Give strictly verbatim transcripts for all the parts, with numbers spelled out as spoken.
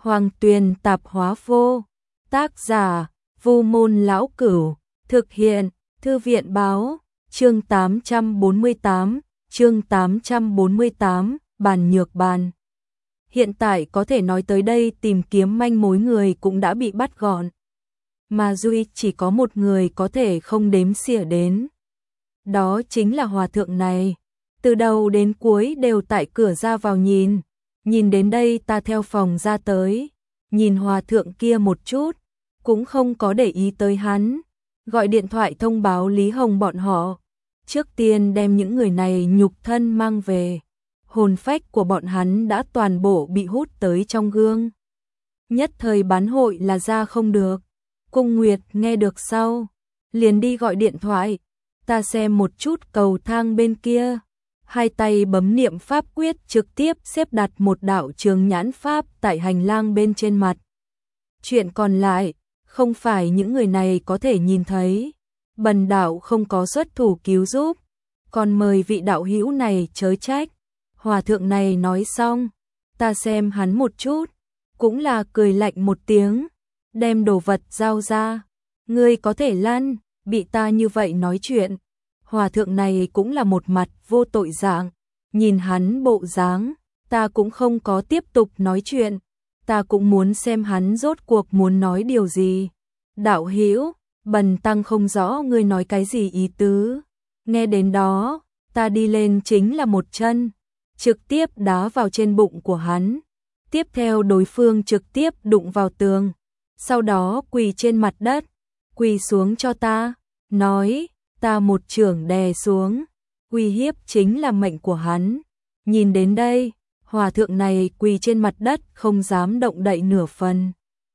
Hoàng Tuyền Tạp Hóa Vô. Tác giả: Vu Môn Lão Cửu. Thực hiện: Thư viện báo. Chương tám trăm bốn mươi tám, chương tám trăm bốn mươi tám, bàn nhược bàn. Hiện tại có thể nói tới đây tìm kiếm manh mối người cũng đã bị bắt gọn. Mà duy chỉ có một người có thể không đếm xỉa đến. Đó chính là hòa thượng này. Từ đầu đến cuối đều tại cửa ra vào nhìn. Nhìn đến đây ta theo phòng ra tới. Nhìn hòa thượng kia một chút. Cũng không có để ý tới hắn. Gọi điện thoại thông báo Lý Hồng bọn họ. Trước tiên đem những người này nhục thân mang về. Hồn phách của bọn hắn đã toàn bộ bị hút tới trong gương. Nhất thời bán hội là ra không được. Cung Nguyệt nghe được sau. Liền đi gọi điện thoại. Ta xem một chút cầu thang bên kia. Hai tay bấm niệm pháp quyết trực tiếp xếp đặt một đạo trường nhãn pháp tại hành lang bên trên mặt. Chuyện còn lại, không phải những người này có thể nhìn thấy. Bần đạo không có xuất thủ cứu giúp. Còn mời vị đạo hữu này chớ trách. Hòa thượng này nói xong. Ta xem hắn một chút. Cũng là cười lạnh một tiếng. Đem đồ vật giao ra. Ngươi có thể lăn. Bị ta như vậy nói chuyện. Hòa thượng này cũng là một mặt vô tội dạng. Nhìn hắn bộ dáng. Ta cũng không có tiếp tục nói chuyện. Ta cũng muốn xem hắn rốt cuộc muốn nói điều gì. Đạo hữu, bần tăng không rõ ngươi nói cái gì ý tứ. Nghe đến đó, ta đi lên chính là một chân. Trực tiếp đá vào trên bụng của hắn. Tiếp theo đối phương trực tiếp đụng vào tường. Sau đó quỳ trên mặt đất. Quỳ xuống cho ta. Nói, ta một chưởng đè xuống. Uy hiếp chính là mệnh của hắn. Nhìn đến đây, hòa thượng này quỳ trên mặt đất không dám động đậy nửa phần.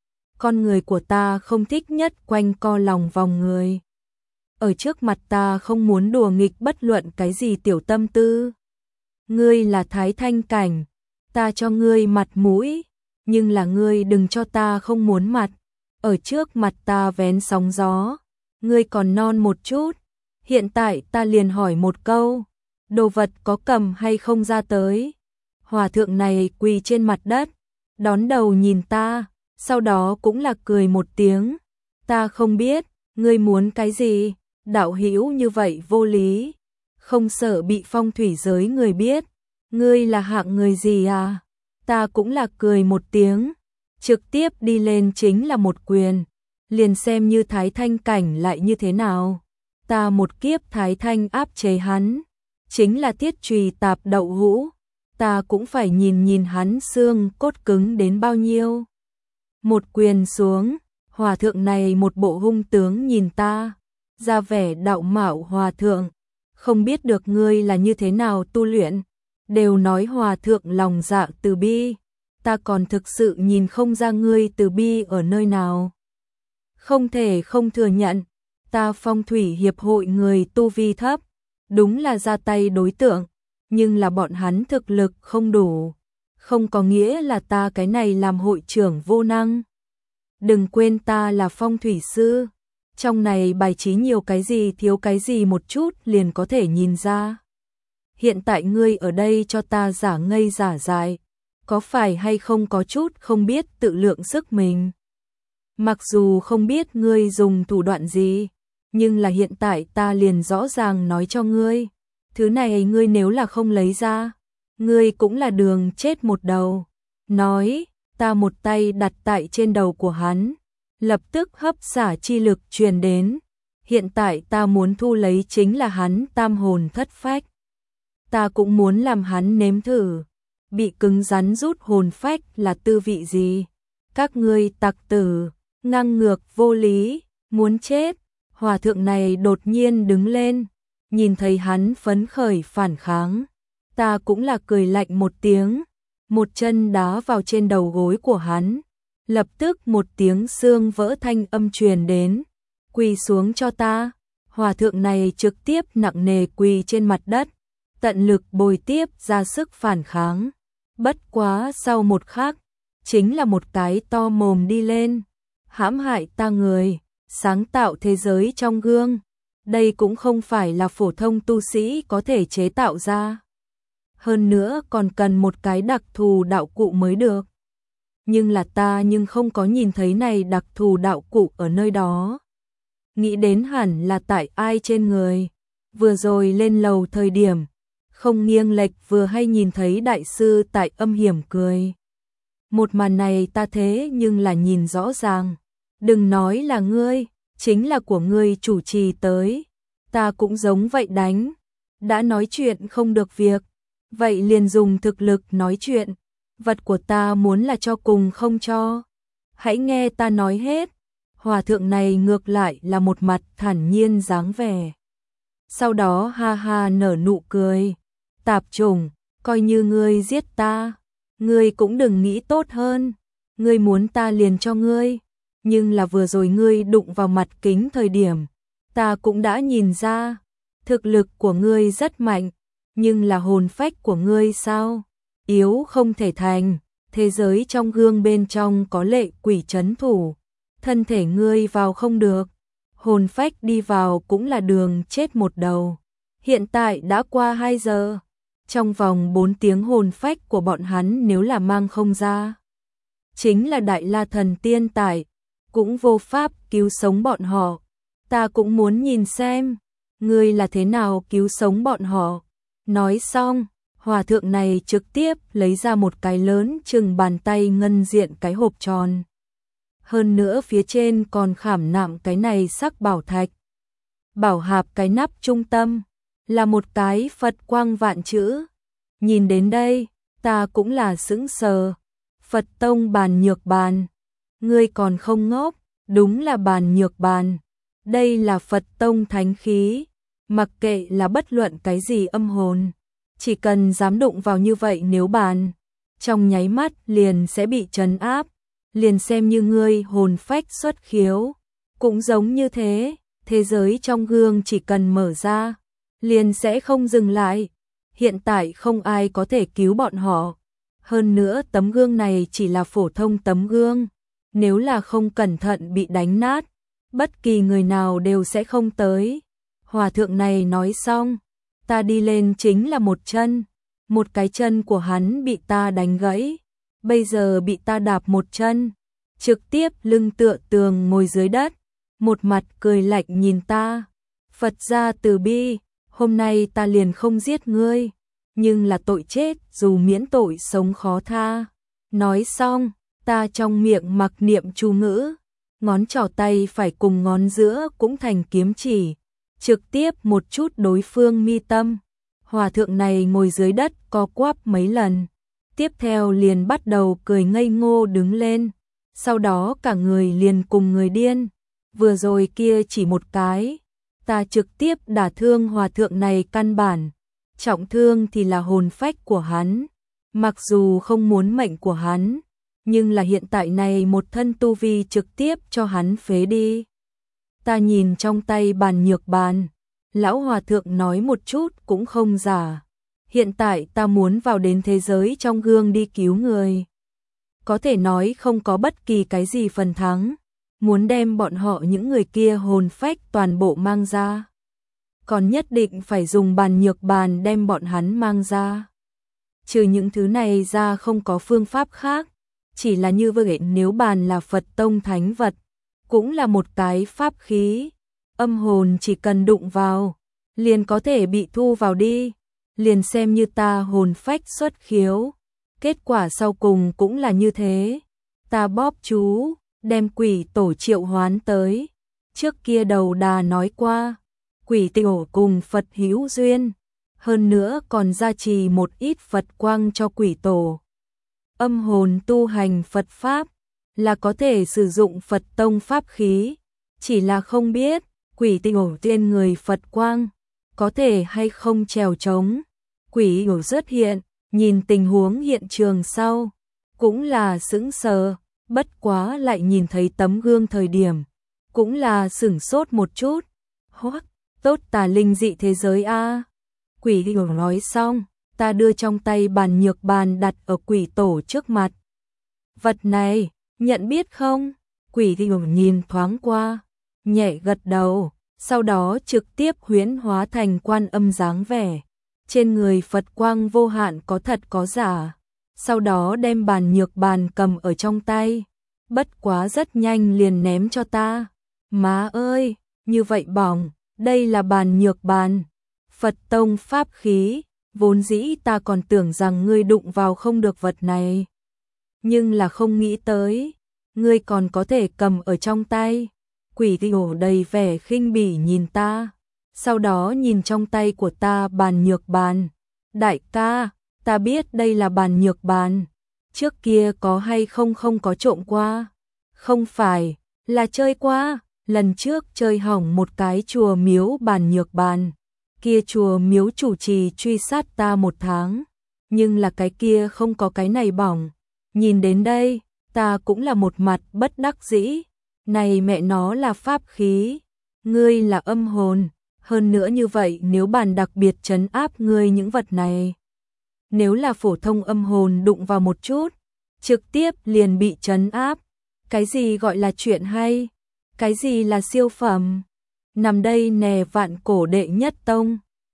Con người của ta không thích nhất quanh co lòng vòng người. Ở trước mặt ta không muốn đùa nghịch bất luận cái gì tiểu tâm tư. Ngươi là Thái Thanh Cảnh, ta cho ngươi mặt mũi, nhưng là ngươi đừng cho ta không muốn mặt. Ở trước mặt ta vén sóng gió, ngươi còn non một chút. Hiện tại ta liền hỏi một câu, đồ vật có cầm hay không ra tới. Hòa thượng này quỳ trên mặt đất, đón đầu nhìn ta, sau đó cũng là cười một tiếng. Ta không biết, ngươi muốn cái gì, đạo hữu như vậy vô lý. Không sợ bị phong thủy giới người biết. Ngươi là hạng người gì à? Ta cũng là cười một tiếng. Trực tiếp đi lên chính là một quyền. Liền xem như Thái Thanh Cảnh lại như thế nào. Ta một kiếp Thái Thanh áp chế hắn. Chính là thiết chùy tạp đậu hũ. Ta cũng phải nhìn nhìn hắn xương cốt cứng đến bao nhiêu. Một quyền xuống. Hòa thượng này một bộ hung tướng nhìn ta. Ra vẻ đạo mạo hòa thượng. Không biết được ngươi là như thế nào tu luyện. Đều nói hòa thượng lòng dạ từ bi. Ta còn thực sự nhìn không ra ngươi từ bi ở nơi nào. Không thể không thừa nhận. Ta phong thủy hiệp hội người tu vi thấp. Đúng là ra tay đối tượng. Nhưng là bọn hắn thực lực không đủ. Không có nghĩa là ta cái này làm hội trưởng vô năng. Đừng quên ta là phong thủy sư. Trong này bài trí nhiều cái gì thiếu cái gì một chút liền có thể nhìn ra. Hiện tại ngươi ở đây cho ta giả ngây giả dại. Có phải hay không có chút không biết tự lượng sức mình. Mặc dù không biết ngươi dùng thủ đoạn gì. Nhưng là hiện tại ta liền rõ ràng nói cho ngươi. Thứ này ngươi nếu là không lấy ra. Ngươi cũng là đường chết một đầu. Nói, ta một tay đặt tại trên đầu của hắn. Lập tức hấp xả chi lực truyền đến. Hiện tại ta muốn thu lấy chính là hắn tam hồn thất phách. Ta cũng muốn làm hắn nếm thử. Bị cứng rắn rút hồn phách là tư vị gì? Các ngươi tặc tử, ngang ngược vô lý, muốn chết. Hòa thượng này đột nhiên đứng lên. Nhìn thấy hắn phấn khởi phản kháng. Ta cũng là cười lạnh một tiếng. Một chân đá vào trên đầu gối của hắn. Lập tức một tiếng xương vỡ thanh âm truyền đến. Quỳ xuống cho ta. Hòa thượng này trực tiếp nặng nề quỳ trên mặt đất. Tận lực bồi tiếp ra sức phản kháng. Bất quá sau một khắc. Chính là một cái to mồm đi lên. Hãm hại ta người. Sáng tạo thế giới trong gương. Đây cũng không phải là phổ thông tu sĩ có thể chế tạo ra. Hơn nữa còn cần một cái đặc thù đạo cụ mới được. nhưng là ta nhưng không có nhìn thấy này đặc thù đạo cụ ở nơi đó. Nghĩ đến hẳn là tại ai trên người. Vừa rồi lên lầu thời điểm, không nghiêng lệch vừa hay nhìn thấy đại sư tại âm hiểm cười. Một màn này ta thế nhưng là nhìn rõ ràng. Đừng nói là ngươi, chính là của ngươi chủ trì tới. Ta cũng giống vậy đánh. Đã nói chuyện không được việc. Vậy liền dùng thực lực nói chuyện. Vật của ta muốn là cho cùng không cho. Hãy nghe ta nói hết. Hòa thượng này ngược lại là một mặt thản nhiên dáng vẻ. Sau đó ha ha nở nụ cười. Tạp chủng, coi như ngươi giết ta. Ngươi cũng đừng nghĩ tốt hơn. Ngươi muốn ta liền cho ngươi. Nhưng là vừa rồi ngươi đụng vào mặt kính thời điểm. Ta cũng đã nhìn ra. Thực lực của ngươi rất mạnh. Nhưng là hồn phách của ngươi sao? Yếu không thể thành. Thế giới trong gương bên trong có lệ quỷ trấn thủ. Thân thể ngươi vào không được. Hồn phách đi vào cũng là đường chết một đầu. Hiện tại đã qua hai giờ. Trong vòng bốn tiếng hồn phách của bọn hắn nếu là mang không ra. Chính là Đại La Thần Tiên Tải. Cũng vô pháp cứu sống bọn họ. Ta cũng muốn nhìn xem. Ngươi là thế nào cứu sống bọn họ. Nói xong, hòa thượng này trực tiếp lấy ra một cái lớn chừng bàn tay ngân diện cái hộp tròn. Hơn nữa phía trên còn khảm nạm cái này sắc bảo thạch. Bảo hạp cái nắp trung tâm là một cái Phật quang vạn chữ. Nhìn đến đây, ta cũng là sững sờ. Phật tông bàn nhược bàn. Ngươi còn không ngốc, đúng là bàn nhược bàn. Đây là Phật tông thánh khí. Mặc kệ là bất luận cái gì âm hồn. Chỉ cần dám đụng vào như vậy nếu bàn. Trong nháy mắt liền sẽ bị trấn áp. Liền xem như ngươi hồn phách xuất khiếu. Cũng giống như thế, thế giới trong gương chỉ cần mở ra, liền sẽ không dừng lại. Hiện tại không ai có thể cứu bọn họ. Hơn nữa tấm gương này chỉ là phổ thông tấm gương. Nếu là không cẩn thận bị đánh nát, bất kỳ người nào đều sẽ không tới. Hòa thượng này nói xong, ta đi lên chính là một chân. Một cái chân của hắn bị ta đánh gãy. Bây giờ bị ta đạp một chân. Trực tiếp lưng tựa tường ngồi dưới đất. Một mặt cười lạnh nhìn ta. Phật gia từ bi, hôm nay ta liền không giết ngươi. Nhưng là tội chết dù miễn tội sống khó tha. Nói xong, ta trong miệng mặc niệm chú ngữ. Ngón trỏ tay phải cùng ngón giữa cũng thành kiếm chỉ. Trực tiếp một chút đối phương mi tâm. Hòa thượng này ngồi dưới đất co quắp mấy lần. Tiếp theo liền bắt đầu cười ngây ngô đứng lên. Sau đó cả người liền cùng người điên. Vừa rồi kia chỉ một cái. Ta trực tiếp đả thương hòa thượng này căn bản. Trọng thương thì là hồn phách của hắn. Mặc dù không muốn mệnh của hắn. Nhưng là hiện tại này một thân tu vi trực tiếp cho hắn phế đi. Ta nhìn trong tay bàn nhược bàn. Lão hòa thượng nói một chút cũng không giả. Hiện tại ta muốn vào đến thế giới trong gương đi cứu người. Có thể nói không có bất kỳ cái gì phần thắng. Muốn đem bọn họ những người kia hồn phách toàn bộ mang ra. Còn nhất định phải dùng bàn nhược bàn đem bọn hắn mang ra. Trừ những thứ này ra không có phương pháp khác. Chỉ là như vậy nếu bàn là Phật tông thánh vật. Cũng là một cái pháp khí. Âm hồn chỉ cần đụng vào. Liền có thể bị thu vào đi. Liền xem như ta hồn phách xuất khiếu. Kết quả sau cùng cũng là như thế. Ta bóp chú, đem quỷ tổ triệu hoán tới. Trước kia đầu đà nói qua, quỷ tổ cùng Phật hữu duyên. Hơn nữa còn gia trì một ít Phật quang cho quỷ tổ. Âm hồn tu hành Phật Pháp là có thể sử dụng Phật tông pháp khí. Chỉ là không biết, quỷ tổ trên người Phật quang, có thể hay không trèo trống. Quỷ tổ xuất hiện. Nhìn tình huống hiện trường sau, cũng là sững sờ, bất quá lại nhìn thấy tấm gương thời điểm, cũng là sửng sốt một chút. Hoắc, tốt tà linh dị thế giới a. Quỷ tổ nói xong, ta đưa trong tay bàn nhược bàn đặt ở quỷ tổ trước mặt. Vật này, nhận biết không? Quỷ tổ nhìn thoáng qua, nhẹ gật đầu, sau đó trực tiếp huyễn hóa thành Quan Âm dáng vẻ. Trên người Phật quang vô hạn có thật có giả. sau đó đem bàn nhược bàn cầm ở trong tay, bất quá rất nhanh liền ném cho ta. Má ơi, như vậy bỏng, đây là bàn nhược bàn, Phật tông pháp khí, vốn dĩ ta còn tưởng rằng ngươi đụng vào không được vật này. Nhưng là không nghĩ tới, ngươi còn có thể cầm ở trong tay. Quỷ Kiều đầy vẻ khinh bỉ nhìn ta, sau đó nhìn trong tay của ta bàn nhược bàn. Đại ca, ta biết đây là bàn nhược bàn, trước kia có hay không không có trộm qua. Không phải, là chơi qua, lần trước chơi hỏng một cái chùa miếu bàn nhược bàn. Kia chùa miếu chủ trì truy sát ta một tháng, nhưng là cái kia không có cái này bỏng. Nhìn đến đây, ta cũng là một mặt bất đắc dĩ. Này mẹ nó là pháp khí, ngươi là âm hồn, hơn nữa như vậy nếu bàn đặc biệt trấn áp ngươi những vật này. Nếu là phổ thông âm hồn đụng vào một chút, trực tiếp liền bị trấn áp. Cái gì gọi là chuyện hay? Cái gì là siêu phẩm? Nằm đây nè vạn cổ đệ nhất tông.